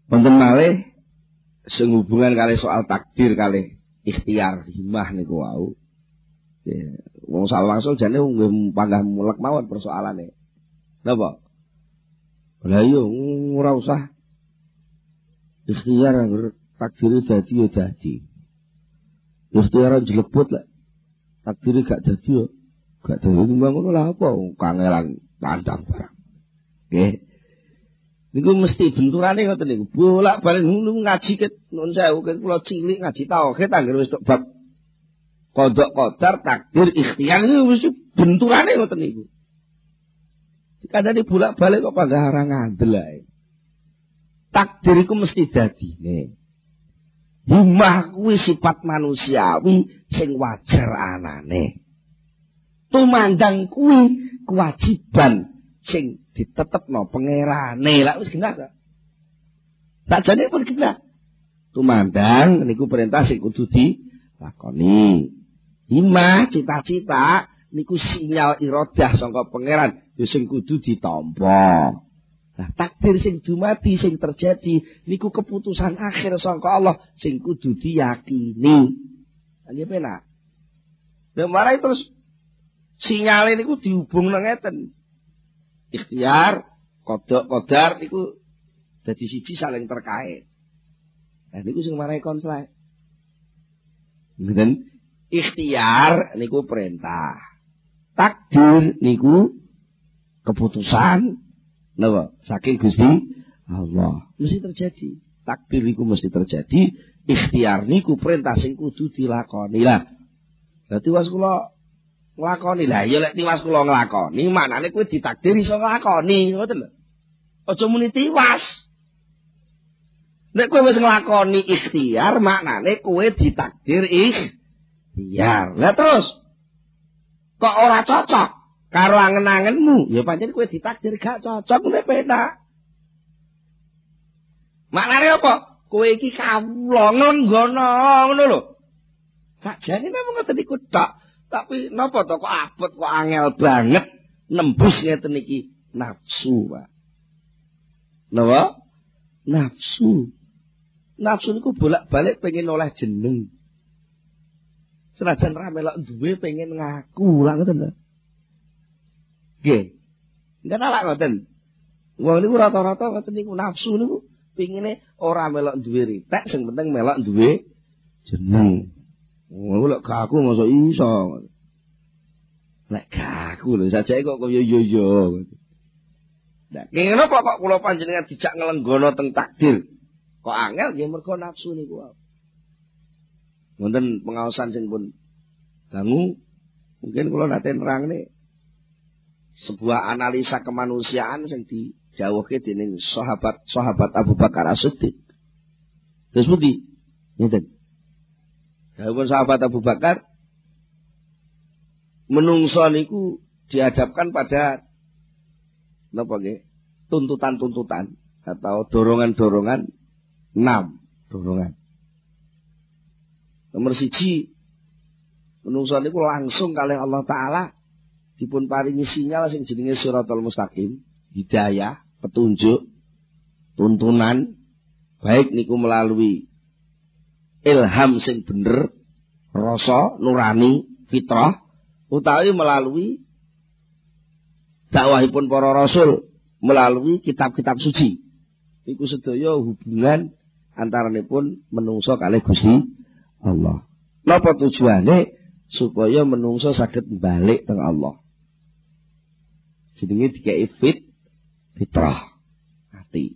Wonten malih sing hubungan kali soal takdir kali ikhtiar himmah niku wau. Wong salwangsul jane nggih panggah mulek mawon persoalane. Napa? Lah iya ora usah ikhtiar takdir dadi ya dadi. Ikhtiar jlebut lek takdir gak dadi ya gak dadi ngono lah apa kangelan tandang barang. Nggih. Niku mesti benturane ngoten niku. Bolak-balik ngaji ket nun sewu ket kula cilik ngaji tauhid anggere wis tok bab qada qadar takdir ikhtiar niku mesti benturane ngoten niku. Dikandani bolak-balik kok panggah arang ngandel ae. Takdir iku mesti dadine. Himmah kuwi sifat manusiawi sing wajar anane. Tumandang kuwi kewajiban sing ditetepno pangerane lak wis genah ta. Sakjane pun genah. Tumandang niku perintah sing kudu dilakoni. Himmah cita-cita niku sinyal iradah saka pangeran ya sing kudu ditampa. Nah, takdir sing dumadi sing terjadi niku keputusan akhir saka Allah sing kudu diyakini. Nggih penak. Lah marai terus sinyale niku dihubungno ngeten. Ikhtiar, qada qadar niku dadi siji saling terkait. Nah niku sing marai konslet. Ngeten, ikhtiar niku perintah. Takdir niku keputusan napa saking Gusti Allah. Mesti terjadi. Takdir niku mesti terjadi, ikhtiar niku perintah sing kudu dilakoni. Lah. Dadi was kula nglakoni lah ya lek tiwas kula nglakoni maknane kuwi ditakdir iso nglakoni ngoten lho. Aja muni tiwas. Nek kowe wis nglakoni ikhtiar maknane kowe ditakdir ikhtiar. Lah terus kok ora cocok karo angen-angenmu ya pancen kowe ditakdir gak cocok nek penak. Maknane apa? Kowe iki kawula nglenggana ngono lho. Sakjane memang ngoten iku tok. Tapi napa to kok abot kok angel banget nembus ngeten iki nafsu, Pak. Napa? Nafsu. Nafsu niku bolak-balik pengen oleh jeneng. Senajan ra melok duwe pengen ngaku lah ngoten lho. Nggih. Ndak ala ngoten. Wong niku rata-rata ngoten niku nafsu niku pengine ora melok duwe ritek sing penting melok duwe jeneng. Wong lek gaku mosok iso. Lek gaku lho sajake kok kaya yo. Nah, kene kok kula panjenengan dijak nglenggono teng takdir. Kok angel nggih mergo nafsu niku. Wonten pengaosan sing pun dangu mungkin kula nate nerangne sebuah analisa kemanusiaan sing dijawuhke dening sahabat Abu Bakar As-Siddiq. Terus pundi? Ngeten. Dawuh sahabat Abu Bakar, menungso niku dihadapkan pada napa nggih? Tuntutan-tuntutan atau dorongan-dorongan 6 dorongan. Nomor 1 menungso niku langsung kalih Allah taala dipun paringi sinyal sing jenenge Shiratal Mustaqim, hidayah, petunjuk, tuntunan baik niku melalui ilham sing bener, rasa nurani, fitrah, utawi melalui dakwahipun para rasul, melalui kitab-kitab suci. Iku sedaya hubungan antaranipun menungso kalih Gusti Allah. Napa tujuane? Supaya menungso saged balik teng Allah. Jenenge dikei fitrah ati.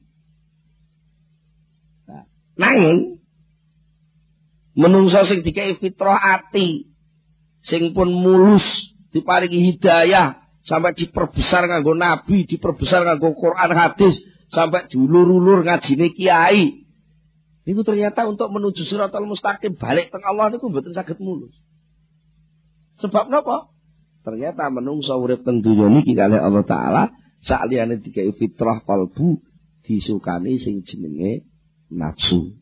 Nah, nanging menungso sing dikei fitrah ati sing pun mulus diparingi hidayah sampai diperbesar nganggo nabi, diperbesar nganggo Quran hadis, sampai diulur-ulur ngajine kiai. Niku ternyata untuk menuju Shiratal Mustaqim balik teng Allah niku mboten saged mulus. Sebab napa? Ternyata menungso urip teng donya niki kalih Allah taala sakliyane dikei fitrah kalbu disukani sing jenenge nafsu.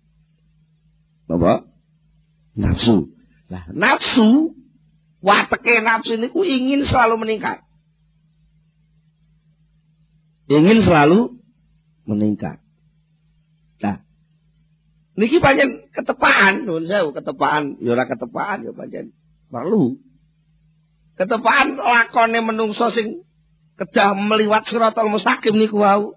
Apa? Nafsu. Nah, nafsu, wateke nafsu niku ingin selalu meningkat. Ingin selalu meningkat. Nah, niki pancen ketepaan, nuwun sewu ketepaan, ya ora ketepaan ya pancen perlu. Ketepaan lakone menungso sing kedah meliwat siratal mustaqim niku wau.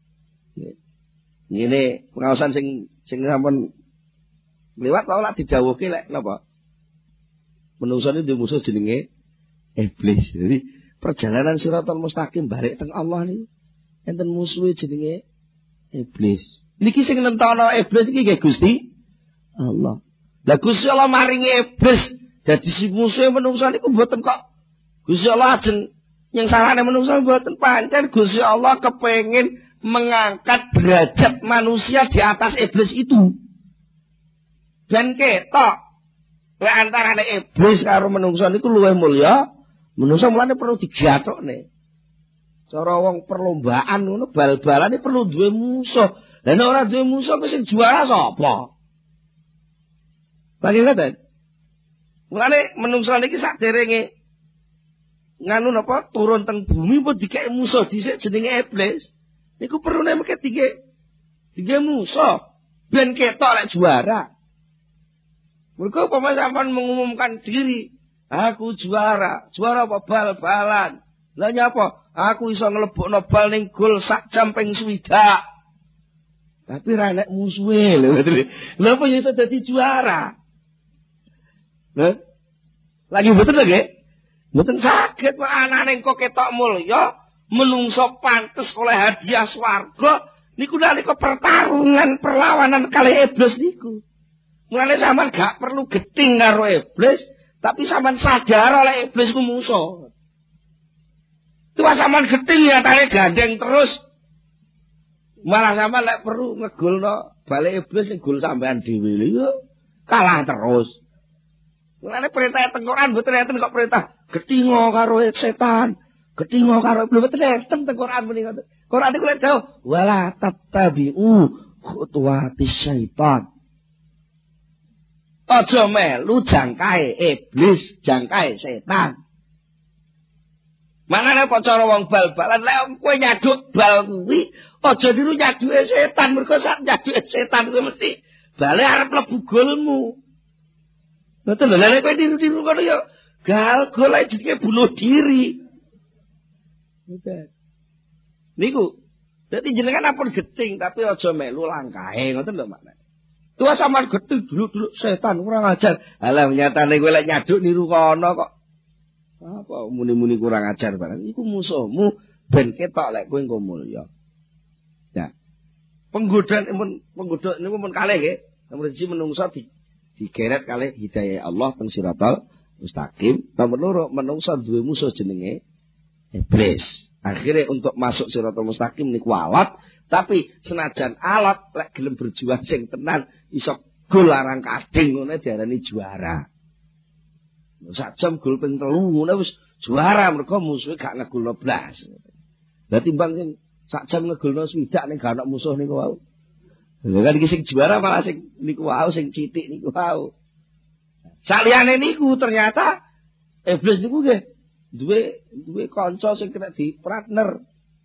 Ngene pengaosan sing sampun liwat wae lak didhawuhke lek napa? Menungso iki musuh jenenge iblis. Jadi perjalanan siratal mustaqim balik teng Allah niku enten musuhe jenenge iblis. Niki sing nentono iblis iki nggih Gusti Allah. Lah Gusti Allah maringi iblis dadi si musuhe menungso niku mboten kok Gusti Allah ajeng yang salahane menungso mboten pancen Gusti Allah kepengin mengangkat derajat manusia di atas iblis itu. Dan ketok lek antarane iblis karo menungso niku luwih mulya, menungso mulane perlu digathokne. Cara wong perlombaan ngono bal-balan iki perlu duwe musuh. Lah nek ora duwe musuh sing juara sapa? Lagi ngoten. Mulane menungso niki saderenge nganu napa turun teng bumi pun dikek musuh dhisik jenenge iblis. Niku perlu nek tiga musuh ben ketok lek juara. Mergo upama sampean mengumumkan diri, aku juara. Juara apa bal-balan. Lah nyapa? Aku iso nglebokno bal ning gol sak jam ping 60. Tapi ra nek musuhe lho. Lha apa iso dadi juara? Lha lagi betul lagi? Mboten saged kok anane kok ketok mulya, menungso pantes oleh hadiah swarga niku nalika pertarungan perlawanan kali iblis niku. Mulane sampean gak perlu geting karo iblis, tapi sampean sadar oleh iblis ku musuh. Tuwa sampean geting nyatane gandeng terus. Malah sampean lek perlu ngegolno balik iblis ning gol sampean dhewe lho kalah terus. Mulane perintah teng Quran mboten enten kok perintah getingo karo setan, getingo karo iblis mboten enten teng Quran menika. Quran iku lek dawuh wala tattabi'u khutuwatis syaitan. Aja melu jangkae iblis, jangkae setan. Manane kok cara wong bal-balan lek kowe nyaduk bal kuwi aja niru nyaduke setan, mergo sak nyaduke setan kuwi mesti bale arep mlebu golmu. Betul lho, lek kowe niru-niru ngono ya gol ae jenenge bunuh diri. Betul. Niku dadi jenengan ampun geting tapi aja melu langkahe, ngoten lho maknane. Tuwa sampean geting dulu setan kurang ajar. Halah nyatane kowe lek nyaduk niru kono kok. Apa muni-muni kurang ajar barang iku musuhmu ben ketok lek kowe engko mulya. Ya. Penggodaan niku pun kalih nggih. Nomor 1 menungso digeret kalih hidayah Allah teng siratal mustaqim. Nomor 2 menungso duwe musuh jenenge iblis. Akhirnya untuk masuk siratal mustaqim niku alat, tapi senajan alat lek gelem berjuang sing tenan iso gol larang kading ngono diarani juara. Sak jam gol ping 3 ngono wis juara mergo musuhe gak ngegolno blas. Lah timbang sing sak jam ngegolno swidak ning gak ana musuh niku wau. Lha kan iki sing juara malah sing niku wau sing citik niku wau. Saliyane niku ternyata iblis niku nggih duwe kanca sing kena di partner.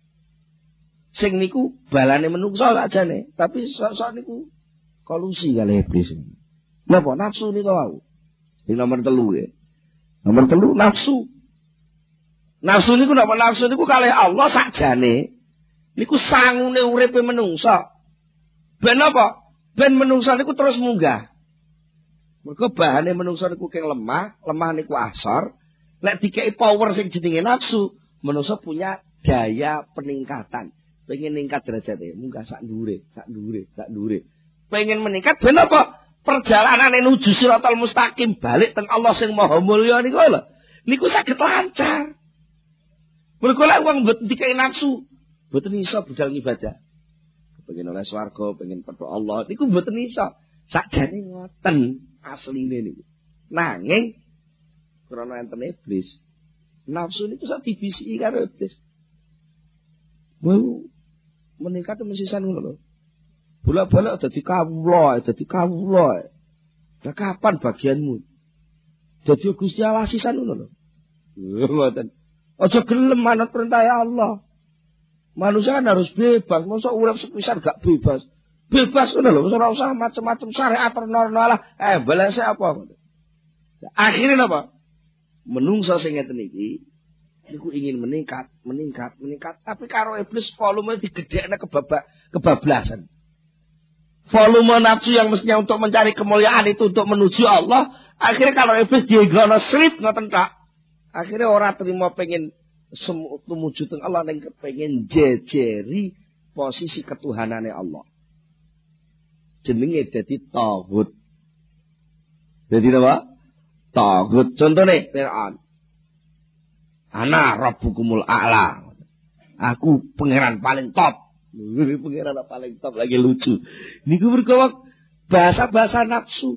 Sing niku balane menungso sakjane, tapi sok niku kolusi kali iblis. Napa nafsu niku wau. Ini nomor 3 ya. Nomor 3 nafsu. Nafsu niku napa nafsu niku kalih Allah sakjane. Niku sangune uripe menungso. Ben apa? Ben menungso niku terus munggah. Mergo bahane menungso niku keng lemah niku asor. Lek dikei power sing jenenge nafsu, menungso punya daya peningkatan. Pengen ningkat derajate, munggah sak dhuwure. Pengen meningkat ben apa? Perjalanan menuju siratal mustaqim balik teng Allah sing maha mulya niku lho. Niku saged lancar. Mergo lek wong mboten dikei nafsu, mboten iso budal ibadah. Pengen oleh swarga, pengen petuk Allah, niku mboten iso. Sakjane ngoten asline niku. Nanging krana enten iblis, nafsu niku sak dibisiki karo iblis. Wong meningkat mesisan ngono lho. Bola-bola dadi kawula. Lah kapan bagianmu? Dadi Gusti Allah sisan ngono lho. Ngoten. Aja gelem manut perintah Allah. Manusia kan harus bebas. Masa urip sepisan gak bebas. Bebas ngono lho, ora usah macam-macam syariat ternorno lah. Balese apa? Akhirnya apa? Menungso sing ngeten iki niku ingin meningkat, tapi karo iblis volume digedhekne kebablasan. Volume nafsu yang mestinya untuk mencari kemuliaan itu untuk menuju Allah, akhirnya kalau iblis dienggono slip ngoten tok. Akhirnya ora terima pengen tumuju teng Allah ning kepengin jejeri posisi ketuhanane Allah. Jenenge dadi tauhid. Dadi apa? Tauhid. Contone Firaun. Ana rabbukumul a'la. Aku pangeran paling top. Pangeran paling top lagi lucu. Niku mergo bahasa-bahasa nafsu.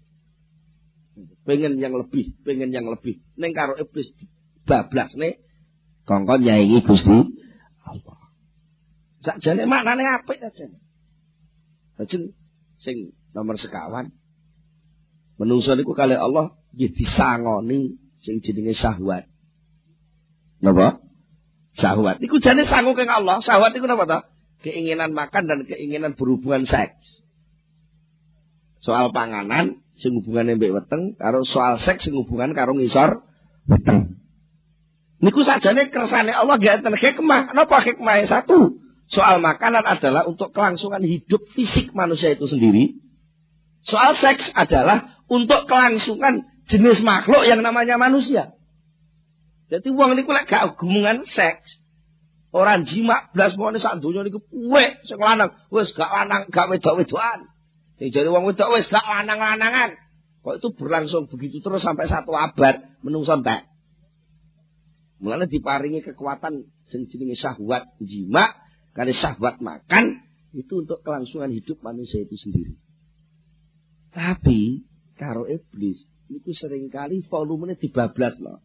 Pengen yang lebih. Ning karo iblis bablasne kongkon nyaingi Gusti Allah. Sakjane maknane apik sakjane. Lajeng sing nomor sekawan menungso niku kalih Allah nggih disangoni sing jenenge syahwat. Napa? Syahwat. Iku jane sangu keng Allah. Syahwat iku napa ta? Keinginan makan dan keinginan berhubungan seks. Soal panganan sing hubungane mbek weteng karo soal seks sing hubungan karo ngisor weteng. Niku sajane kersane Allah nggih enten hikmah. Napa hikmahe? Satu, soal makanan adalah untuk kelangsungan hidup fisik manusia itu sendiri. Soal seks adalah untuk kelangsungan jenis makhluk yang namanya manusia. Jadi wong niku lek gak hubungan seks, ora jima blas mone sak donya niku puwek sing lanang, wis gak lanang, gak wedok-wedokan. Sing jare wong wedok wis gak lanang-lanangan. Kok itu berlangsung begitu terus sampai 1 abad menungso entek. Mulane diparingi kekuatan sing jenenge syahwat jima, kali syahwat makan itu untuk kelangsungan hidup manusia itu sendiri. Tapi karo iblis niku seringkali volumenya dibablas loh.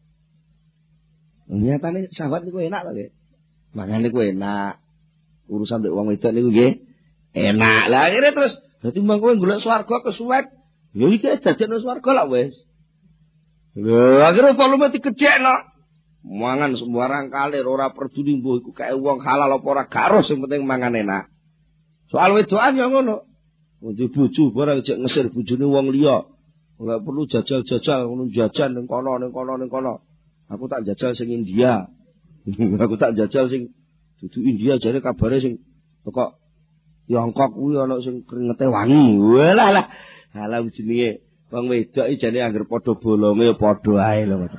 Nyatane syahwat niku enak lho nggih. Mangan niku enak. Urusan mbek wong wedok niku nggih enak. Lah akhire terus dadi mangko golek swarga kesuwet. Ya iki dadekno swarga lak wis. Lho akhire volume digedhekno. Mangan sembarang kalir ora peduli mbuh iku kae wong halal apa ora garo sing penting mangan enak. Soal wedokan ya ngono. Wong bojo barang jek ngesir bojone wong liya. Ora perlu jajal-jajal ngono jajan ning kono. Aku tak jajal sing India. Aku tak jajal sing dudu India jare kabare sing teko Tiongkok kuwi ana sing keringete wangi. Walah lah. Halah jenenge wong wedok iki jane anggere padha bolonge ya padha ae lho.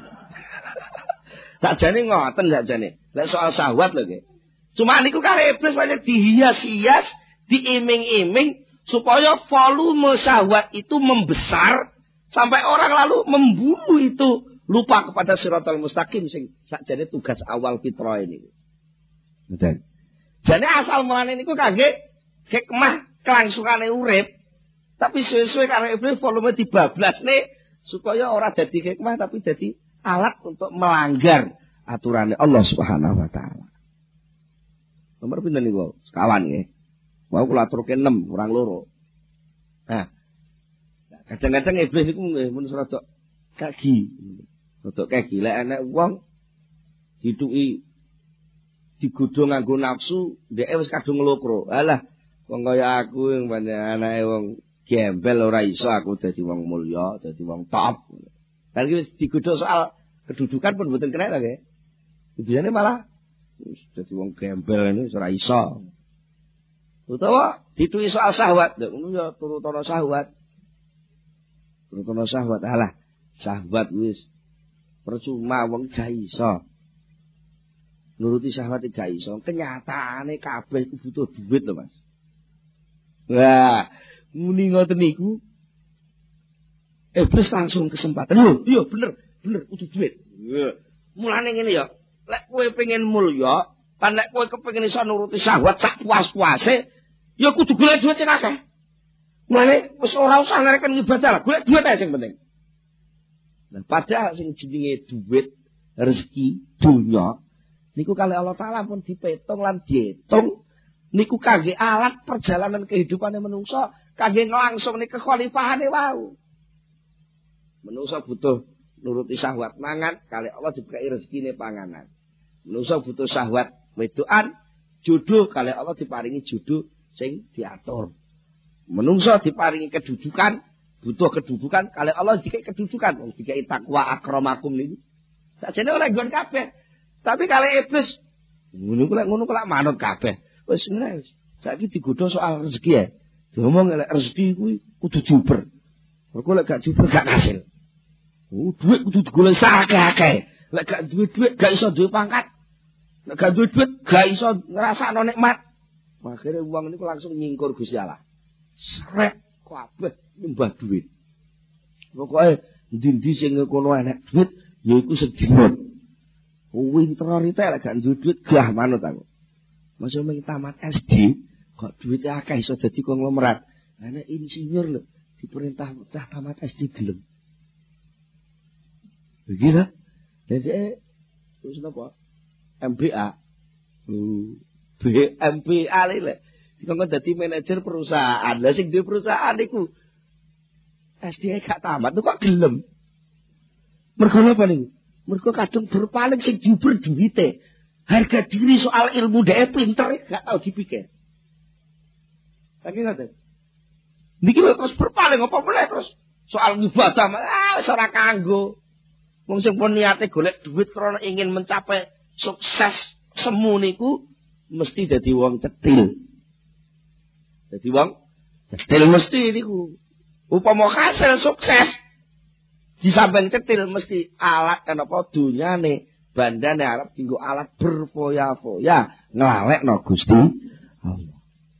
Tak jane ngoten sak jane. Lek soal syahwat lho nggih. Cuma niku kare iblis banyak dihias-hias, diiming-iming supaya volume syahwat itu membesar sampai orang lalu membunuh itu. Lupa kepada siratal mustaqim sing sakjane tugas awal fitrah ini. Betul. Jane asal mulane niku kangge hikmah kelangsungane urip. Tapi suwe-suwe karo iblis volume dibablasne supaya ora dadi hikmah tapi dadi alat untuk melanggar aturan Allah Subhanahu wa taala. Nomor pinten niku? Sekawan nggih. Wau kula aturke 6 kurang loro. Nah. Kadang-kadang iblis niku nggih mun rada kaki. Rodok kayak gila enek wong dituki digodho nganggo nafsu, dhek wis kadung nglokro. Alah, wong kaya aku yang banyak anake wong gembel ora iso aku dadi wong mulya, dadi wong top. Kan iki wis digodho soal kedudukan pun mboten kena ta nggih. Biasane malah dadi wong gembel ini ora iso. Utawa dituki soal syahwat, ngono ya turutono syahwat. Turutono syahwat alah, syahwat wis percuma wong gak iso. Nuruti syahwat gak iso. Kenyataane kabeh iku butuh duit lho, Mas. Wah, muni ngoten niku. Iblis langsung kesempatan. Yo, bener butuh duit. Mulane ngene ya. Lek kowe pengen mulya, lan lek kowe kepengin iso nuruti syahwat sak puas-puase, ya kudu golek duit sing akeh. Mulane wis ora usah ngareken ibadah, golek duit ae sing penting. Nah, padahal sing jenenge duit, rezeki, dunya niku kali Allah Ta'ala pun dipetung lan diitung niku kangge alat perjalanan kehidupane menungso, kangge nglangsungne kekhalifahane wau. Menungso butuh nuruti syahwat mangan, kali Allah diberkahi rezekine panganan. Menungso butuh syahwat wedokan, jodoh, kali Allah diparingi jodoh sing diatur. Menungso diparingi kedudukan, butuh kedudukan, kali Allah dikai kedudukan, wong dikai takwa akramakum niku. Sakjane ora nggon kabeh. Tapi kali iblis ngono kula manut kabeh. Wis ngene wis. Saiki digodho soal rezeki ya. Diomong lek rezeki kuwi kudu diuber. Mergo lek gak diuber gak kasil. Duit kudu digolek sakake. Lek gak duwe duit gak iso duwe pangkat. Lek gak duwe duit gak iso ngrasakno nikmat. Akhire wong niku langsung nyingkur Gusti Allah. Srek kabeh nyembah duit. Pokoke ndi-ndi sing kono enek duit yaiku sedina. Winter rite lek gak duwe duit gah manut aku. Masuk mung tamat SD kok duitnya akeh iso dadi konglomerat. Ana insinyur lho diperintah cah tamat SD gelem. Begitu. Jadi terus napa? MBA. MBA lho. Dikon dadi manajer perusahaan. Lah sing duwe perusahaan iku SD gak tamat kok gelem. Mergo apa niku? Mergo kadung berpaling sing diuber duwite. Harga diri soal ilmu dhek pinter gak tau dipikir. Saking ngoten. Niki lho terus berpaling apa meneh terus soal ibadah wis ora kanggo. Wong sing pun niate golek duit karena ingin mencapai sukses semu niku mesti dadi wong cetil. Dadi wong cetil mesti niku. Upama kasil sukses di samping cetil mesti alat apa dunyane bandane arep dienggo alat berfoya-foya nglalekno Gusti Allah.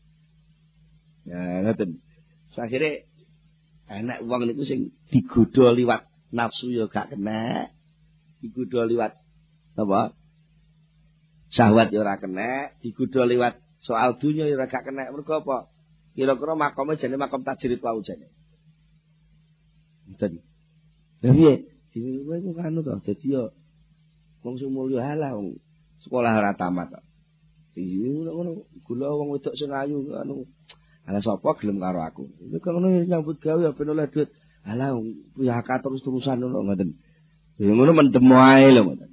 Ya ngoten. Sakhire enek wong niku sing digodha liwat nafsu ya gak kena. Digodha liwat apa? Syahwat ya ora kena, digodha liwat soal dunya ya ora gak kena. Mergo apa? Kira-kira makome jane makom tajrid wae jane. Ngoten. Lah piye? Kowe iku kanu to, dadi yo wong sing mulya halah wong sekolah ora tamat kok. Iki ngono gula wong wedok sing ayu anu. Ala sapa gelem karo aku. Nek ngono nyambut gawe ben oleh duit. Ala piyaka terus-terusan ngono ngoten. Ya ngono mendem wae lho ngoten.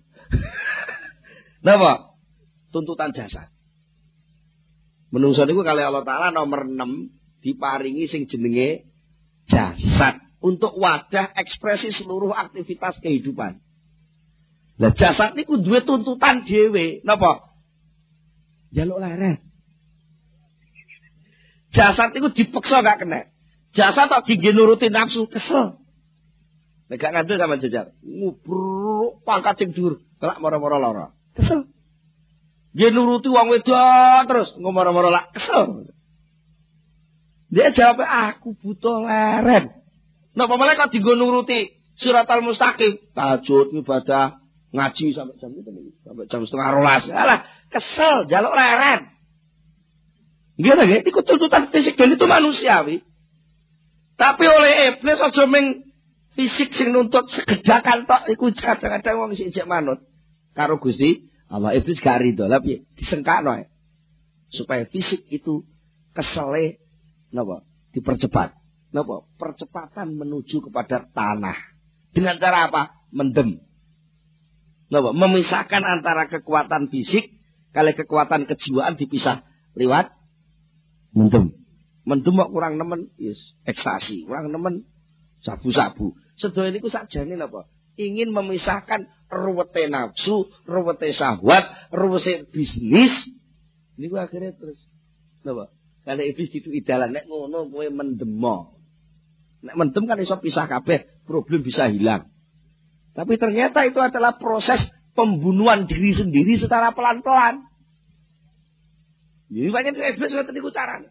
Napa? Tuntutan jasad. Menungso niku kali Allah Taala nomor 6 diparingi sing jenenge jasad untuk wadah ekspresi seluruh aktivitas kehidupan. Lah jasad niku duwe tuntutan dhewe. Napa? Jaluk leren. Jasad niku dipeksa gak kena. Jasad tok dingge nuruti nafsu kesel. Nek gak ngandel sama jajar. Ngubruk pangkat sing dhuwur, kelak mara-mara lara. Kesel. Dia nuruti wong wedok terus ngomong-ngomong lak kesel. Dia jawab aku butuh leren. Napa malah kok dienggo nuruti Siratal Mustaqim, tahajud ibadah ngaji sampai jam itu sampai jam 11:30. Alah, kesel jaluk leren. Nggih ta nggih, iku tuntutan fisik dan itu manusiawi. Tapi oleh iblis aja ming fisik sing nuntut segedakan tok iku kadang-kadang wong sing ijek manut karo Gusti Allah. Iblis gak rido, lha piye disengkakno supaya fisik itu kesele napa dipercepat. Napa? Percepatan menuju kepada tanah. Dengan cara apa? Mendem. Napa? Memisahkan antara kekuatan fisik kali kekuatan kejiwaan dipisah lewat mendem. Mendem kok kurang nemen, yes, ekstasi, kurang nemen sabu-sabu. Sedaya niku sakjane napa? Ingin memisahkan ruwete nafsu, ruwete syahwat, ruwete bisnis. Niku akhirnya terus napa? Kalau iblis itu idalan nek ngono kowe mendemo. Nek mendem kan iso pisah kabeh, problem bisa hilang. Tapi ternyata itu adalah proses pembunuhan diri sendiri secara pelan-pelan. Jadi banyak iblis ngoten niku carane.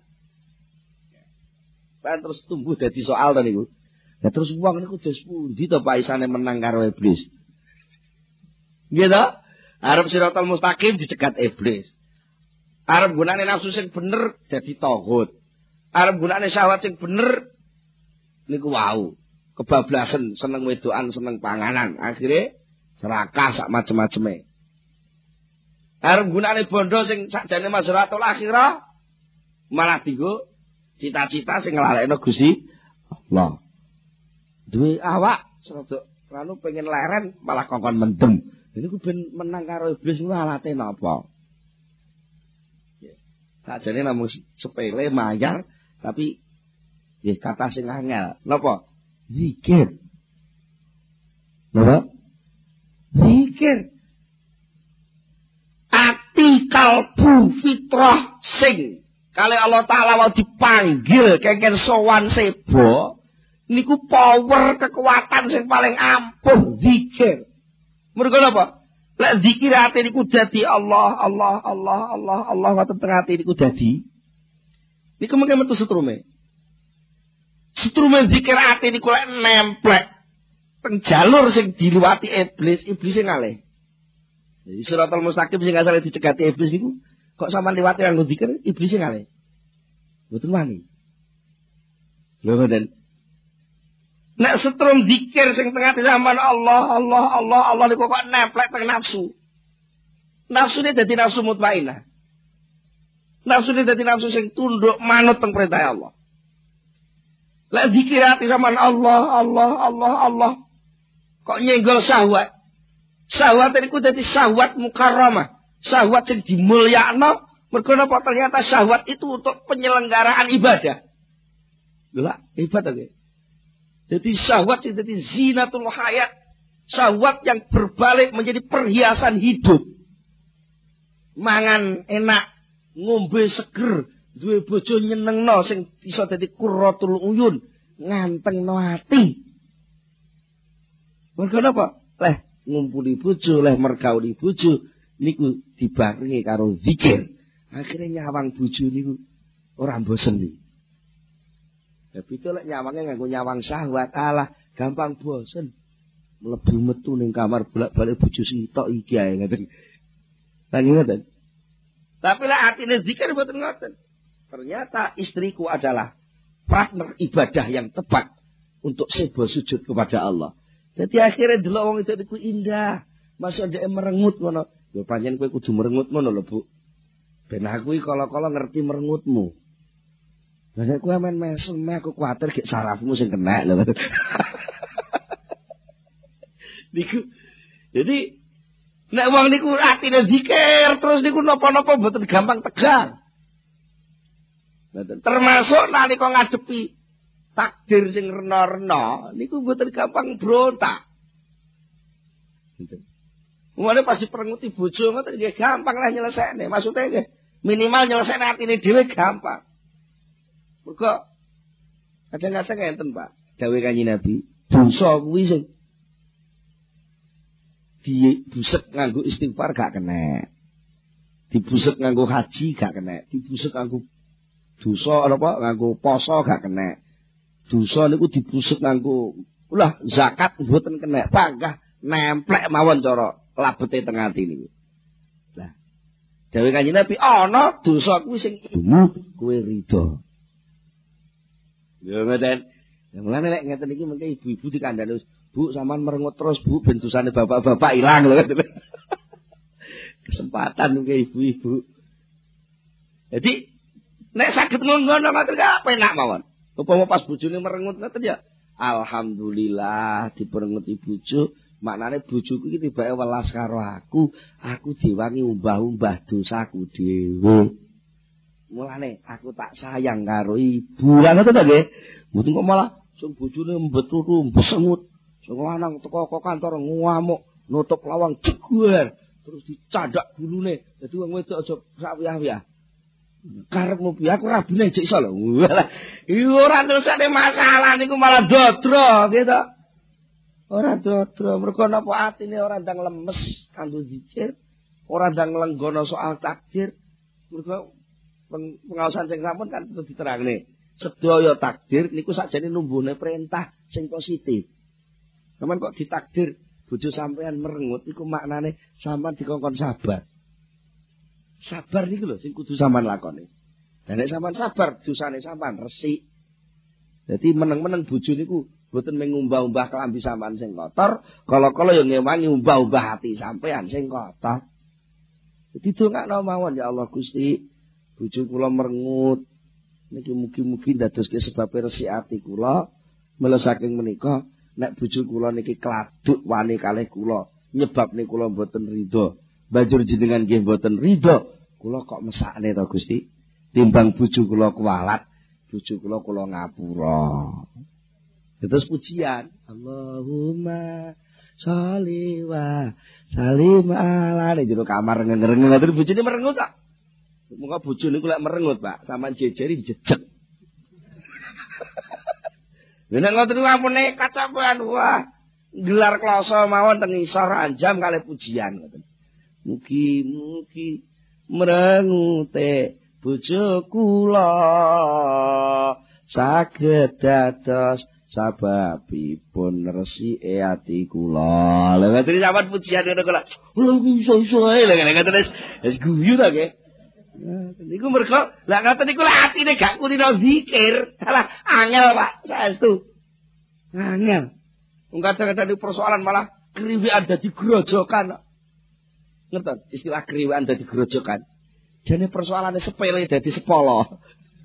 Kan terus tumbuh dadi soal to niku. Lah terus wong niku dos pundi to Pak isane menang karo iblis. Nggih to? Arep Siratal Mustaqim dicegat iblis. Arep gunane nafsu sing bener dadi taghut. Arep gunane syahwat sing bener niku wau. Kebablasan, seneng wedokan, seneng panganan. Akhire serakah sak macem-maceme. Arep gunane bondo sing sakjane mazharatul akhirah malah dienggo cita-cita sing nglalekno Gusti Allah. Duwe awak serodok anu pengen leren malah kongkon mendem. Niku ben menang karo iblis niku alate napa? Sakjane namung sepele mayar tapi Nggih kata sing angel. Napa? Zikir. Napa? Zikir. Ati kalbu fitrah sing kali Allah Ta'ala mau dipanggil kengken sowan sebo niku power kekuatan sing paling ampuh zikir. Mergo napa? Lek zikir ati niku dadi Allah wonten teng ati niku dadi. Niku mengke metu setrume. Setrume zikir ati niku lek nemplek teng jalur sing diliwati iblis sing ngalih. Jadi Shiratal Mustaqim sing asale dicegati iblis niku kok sampean liwati kanggo zikir iblis sing ngalih. Mboten wani. Lho ngoten. Nek setrum zikir sing tengah sampean Allah niku kok nemplek teng nafsu. Nafsune dadi nafsu mutmainah. Nafsune dadi nafsu sing tunduk manut teng perintah Allah. Lek zikir ati sampean Allah kok nyenggol syahwat. Syahwat niku dadi syahwat mukarramah. Syahwat sing dimulyakno mergo napa ternyata syahwat itu untuk penyelenggaraan ibadah. Lha ibadah nggih. Jadi syahwat jadi zinatul hayat. Syahwat yang berbalik menjadi perhiasan hidup. Mangan enak, ngombe seger, duwe bojo nyenengno sing iso dadi qurratul uyun, ngantengno ati. Mergo napa? Leh ngumpuli bojo, leh mergauli bojo niku dibarengi karo zikir. Akhirnya nyawang bojo niku ora bosen iki. Tapi itu lek nyawange nganggo nyawang syahwat alah gampang bosen. Mlebu metu ning kamar bolak-balik bojo sitok iki ae ngoten. Lah ngoten. Tapi lek atine zikir mboten ngoten. Ternyata istriku adalah partner ibadah yang tepat untuk sebo sujud kepada Allah. Jadi akhirnya delok wong itu iku indah. Masuk dhek merengut ngono. Lho pancen kowe kudu merengut ngono lho, Bu. Ben aku iki kala-kala ngerti merengutmu. Lah nek kowe men mesem aku kuwatir gek sarafmu sing kena lho. Niku. Jadi nek wong niku atine zikir terus niku napa-napa mboten gampang tegang. Termasuk nalika ngadepi takdir sing rena-rena niku mboten gampang brontak. Gitu. Mulane pas diperenguti bojo ngoten nggih gampang lah nyelesekne. Maksudnya nggih minimal nyelesekne atine dhewe gampang. Mergo kadang-kadang enten Pak, dawuh Kanjeng Nabi, dosa kuwi sing dibusek nganggo istighfar gak kena. Dibusek nganggo haji gak kena. Dibusek nganggo dosa apa nganggo poso gak kena. Dosa niku dibusek nganggo ulah zakat mboten kena. Panggah nemplek mawon cara labete teng ati niku. Lah dawuh Kanjeng Nabi ana dosa kuwi sing kowe ridho. Ya ngoten. Ya mulane lek ngeten iki mengke ibu-ibu dikandani, Bu sampean merengut terus Bu ben dosane bapak-bapak ilang lho. Kesempatan mengke ibu-ibu. Jadi nek saged ngono ngoten gak penak mawon. Upama pas bojone merengut ngoten ya alhamdulillah diperenguti bojo, maknane bojoku iki tibake welas karo aku diwangi umbah-umbah dosaku dhewe. Mulane aku tak sayang karo ibu. Lah ngoten to nggih. Mboten kok malah sing bojone mbeturu mbesengut. Sing lanang teko kantor ngamuk, nutup lawang jeguar, terus dicandak gulune. Dadi wong wedok aja sak wiyah-wiyah. Karepmu piye aku rabine jek iso lho. Lah iki ora tersane masalah niku malah dodro gitu. Ora dodro mergo napa atine ora ndang lemes kanggo zikir, ora ndang lenggono soal takdir. Mergo pengaosan sing sampun kan terus diterangne. Sedaya takdir niku sakjane numbuhne perintah sing positif. Sampeyan kok ditakdir bojo sampean merengut iku maknane sampean dikongkon sabar. Sabar niku lho sing kudu sampean lakoni. Lah nek sampean sabar dosane sampean resik. Dadi meneng-meneng bojo niku boten mengumbah-umbah kelambi sampean sing kotor, kala-kala ya ngewangi umbah-umbah ati sampean sing kotor. Dadi dongakno mawon ya Allah Gusti. Bojo kula merengut niki mugi-mugi ndadoske sebabe resik ati kula. Mula saking menika nek bojo kula niki kladuk wani kalih kula nyebabne kula mboten ridho. Banjur jenengan nggih mboten ridho, kula kok mesakne to Gusti. Timbang bojo kula kuwalat bojo kula ngapura. Terus pujian, Allahumma sholli wa sallim ala jero kamar ngerengen ngoten bojone merengut kok. Muga bojo niku lek merengut, Pak, sampean jejeri jejeg. Lha nek ngoten ampun nekat sampean, wah, gelar kloso mawon teng isor anjam kalih pujian ngoten. Mugi-mugi merengute bojo kula saged dados sababipun resike ati kula. Lha ngoten sampean pujian ngono kula. Lha iso-iso ae lha ngoten wis guyu ta nggih. Niku mergo lha ngoten niku lek atine gak kulino zikir, salah angel Pak, saestu. Angel. Wong kadang-kadang di persoalan malah kriwekan dadi grojokan. Ngerti istilah kriwekan dadi grojokan. Jane persoalane sepele dadi sepolo.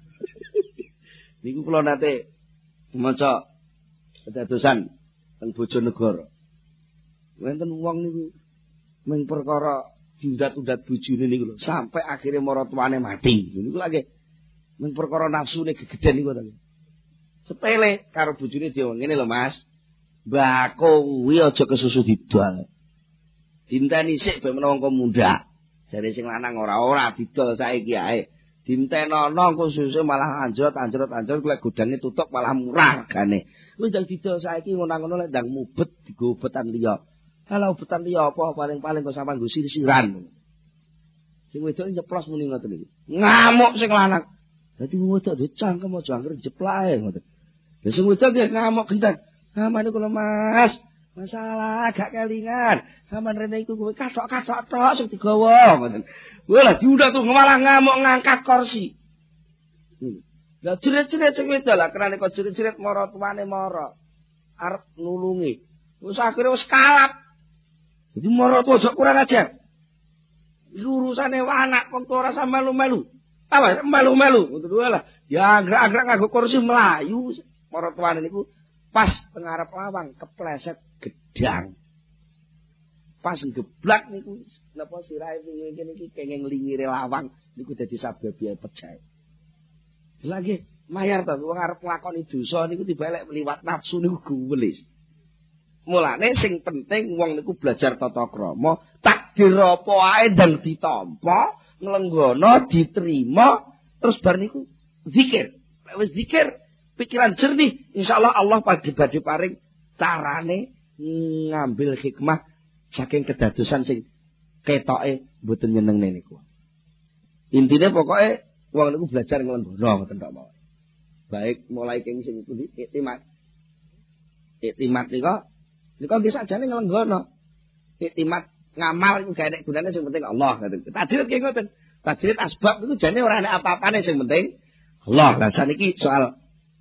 Niku kula nate maca kedadosan teng Bojonegoro. Wonten wong niku mung perkara diundat-undat bojone niku lho, sampai akhirnya maratuwane mati. Niku lagi mung perkara nafsune gegeden niku to. Sepele karo bojone dhewe ngene lho Mas. Mbako kuwi aja kesusu didol. Dinteni sik ben menawa engko mundhak. Jare sing lanang ora didol saiki ae. Dintenono kususe malah anjrot lek godange tutup malah murah regane. Wis ndang didol saiki ngono-ngono lek ndang mubet digo obetan liya. Kalau obetan liya apa paling-paling kok sampean nggo sirsiran. Sing wedok nyeplos muni ngoten iki. Ngamuk sing lanang. Dadi wong wedok duwe cangkem aja anggere jeplake ngoten. Lah sing wedok ya ngamuk gendang. Samane kula Mas, masalah gak kelingan. Sampeyan rene iku kowe kathok-kathok tok sing digawa ngoten. Walah diundang tuh malah ngamuk ngangkat kursi. Lah jerit-jerit sing wedok lah kerane kok jerit-jerit mara tuane mara. Arep nulungi. Wis akhire wis kalap. Jadi mara tuwa aja kurang ajar. Urusane anak kok ora sampe melu-melu. Apa melu-melu ngoten walah. Ya agrak-agrak nganggo kursi melayu mara tuane niku. Pas tengah arep lawang kepleset gedang. Pas geblak niku napa sirahe sing ngene iki kenging lingire lawang niku dadi sababe pecah. Lagi mayar to wong arep nglakoni dosa niku dibalik liwat nafsu niku guwelis. Mulane sing penting wong niku belajar tata krama, takdir apa ae ndang ditampa, nglenggono diterima terus bar niku zikir. Lek wis zikir pikiran jernih, insyaallah Allah badhe paring carane ngambil hikmah saking kedadosan sing ketoke mboten nyenengne niku. Intine pokoke wong niku belajar nglenggono ngoten tok mawon. Baik mulai king sing pundi iktimat. Iktimat nika nggih sakjane nglenggono. Iktimat ngamal iku gak enek gunane sing penting Allah ngoten. Tajrid nggih ngoten. Tajrid asbab niku jane ora enek apa-apane sing penting Allah. Lah saniki soal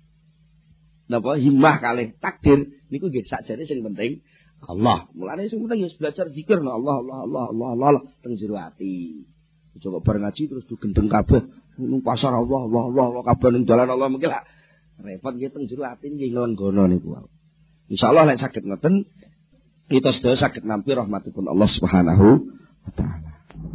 napa himmah kalih takdir niku nggih sakjane sing penting Allah. Mulane sing penting ya belajar zikir Allah teng jero ati. Coba bareng ngaji terus digendeng kabeh nang pasar Allah kabeh ning dalan Allah mengki lak repot nggih teng jero ati nggih nglenggono niku. Insyaallah lek saged ngoten kita sedaya saged nampi rahmatipun Allah Subhanahu wa taala.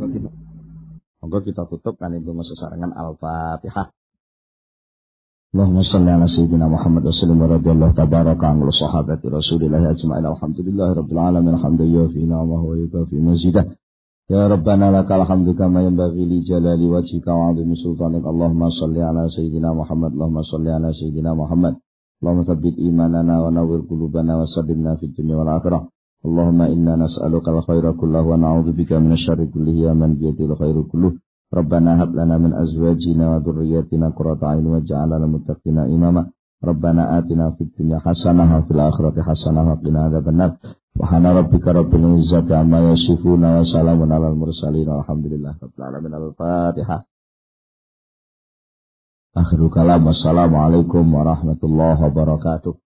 Monggo kita tutup kan itu sesarengan Al-Fatihah. Allahumma shalli ala sayyidina Muhammad wa sallim wa radhiyallahu tabaraka an sahabati Rasulillah ajma'in alhamdulillahi rabbil alamin hamdan yufi ni'amahu wa yukafi mazidah ya rabbana lakal hamdu kama yanbaghi li jalali wajhika wa 'azimi sultanik Allahumma shalli ala sayyidina Muhammad Allahumma shalli ala sayyidina Muhammad Allahumma tsabbit imanana wa nawwir qulubana wa saddidna fid dunya wal akhirah Allahumma inna nas'aluka al-khaira kullahu wa na'udzubika minasy-syarri kullihi ya man biyadil khairu kulluh Rabbana hab lana min azwajina wa dhurriyyatina qurrata a'yun waj'alna lil muttaqina imama. Rabbana atina fid dunya hasanah wa fil akhirati hasanah wa qina adzabannar. Subhana rabbika rabbil izzati amma yasifun wa salamun alal mursalin walhamdulillahi rabbil alamin. Al-Fatihah. Akhirul kalam. Wassalamualaikum warahmatullahi wabarakatuh.